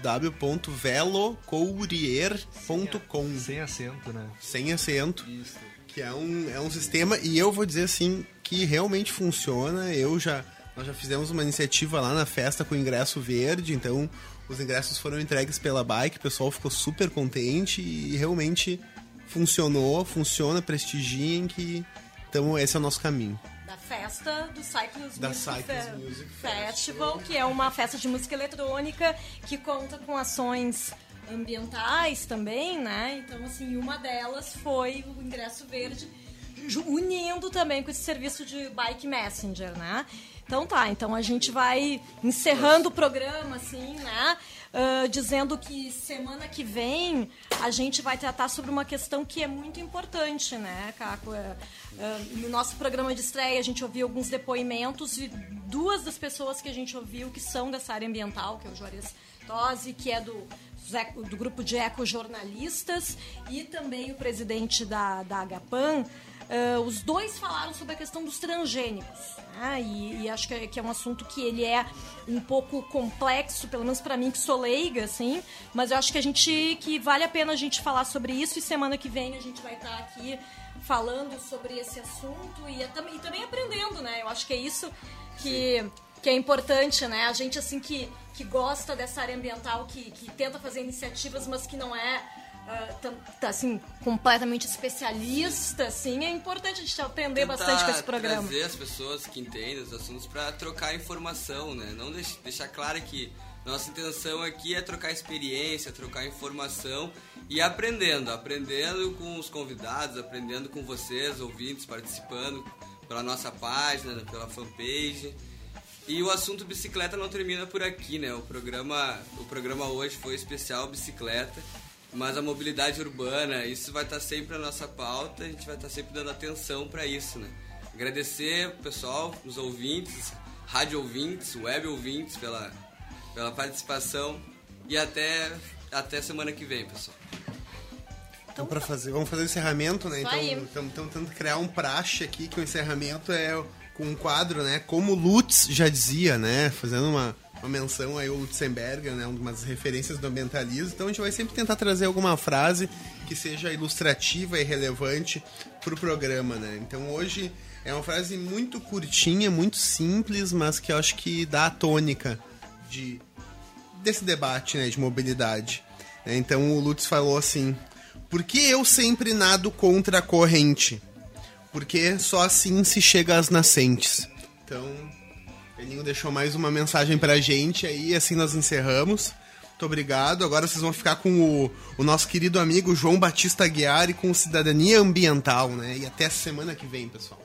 www.velocourier.com. Sem acento, né? Sem acento. Isso. Que é um sistema, e eu vou dizer assim, que realmente funciona. Nós já fizemos uma iniciativa lá na festa com ingresso verde, então os ingressos foram entregues pela Bike, o pessoal ficou super contente e realmente funciona, prestigiem que... Então esse é o nosso caminho. Da festa do Cycles Music Festival, que é uma festa de música eletrônica que conta com ações ambientais também, né? Então, assim, uma delas foi o ingresso verde, unindo também com esse serviço de Bike Messenger, né? Então a gente vai encerrando o programa, assim, né? Dizendo que semana que vem a gente vai tratar sobre uma questão que é muito importante, né, Caco? No nosso programa de estreia a gente ouviu alguns depoimentos e duas das pessoas que a gente ouviu que são dessa área ambiental, que é o Juarez Tosi, que é do grupo de ecojornalistas, e também o presidente da Agapan. Os dois falaram sobre a questão dos transgênicos, né? E acho que é um assunto que ele é um pouco complexo, pelo menos para mim que sou leiga, assim, mas eu acho que vale a pena a gente falar sobre isso, e semana que vem a gente vai estar aqui falando sobre esse assunto e também aprendendo, né? Eu acho que é isso que é importante, né? A gente, assim, que gosta dessa área ambiental, que tenta fazer iniciativas, mas que não é, assim, completamente especialista, assim, é importante a gente aprender bastante com esse programa. Trazer as pessoas que entendem os assuntos para trocar informação, né? Não deixar claro que nossa intenção aqui é trocar experiência, trocar informação e aprendendo com os convidados, aprendendo com vocês, ouvintes, participando pela nossa página, pela fanpage. E o assunto bicicleta não termina por aqui, né? O programa hoje foi especial bicicleta, mas a mobilidade urbana, isso vai estar sempre na nossa pauta, a gente vai estar sempre dando atenção para isso, né? Agradecer o pessoal, os ouvintes, rádio ouvintes, web ouvintes pela participação e até semana que vem, pessoal. Então, vamos fazer o encerramento, né? Então, estamos tentando criar um praxe aqui, que o encerramento é com um quadro, né? Como o Lutz já dizia, né? Fazendo uma menção aí ao Lutzenberger, né? Umas referências do ambientalismo. Então, a gente vai sempre tentar trazer alguma frase que seja ilustrativa e relevante para o programa, né? Então, hoje é uma frase muito curtinha, muito simples, mas que eu acho que dá a tônica desse debate, né, de mobilidade. Então o Lutz falou assim: por que eu sempre nado contra a corrente? Porque só assim se chega às nascentes. Então o Elinho deixou mais uma mensagem pra gente aí, assim nós encerramos. Muito obrigado. Agora vocês vão ficar com o nosso querido amigo João Batista Aguiar e com Cidadania Ambiental, né? E até semana que vem, pessoal.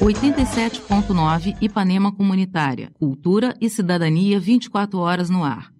87.9 Ipanema Comunitária. Cultura e cidadania 24 horas no ar.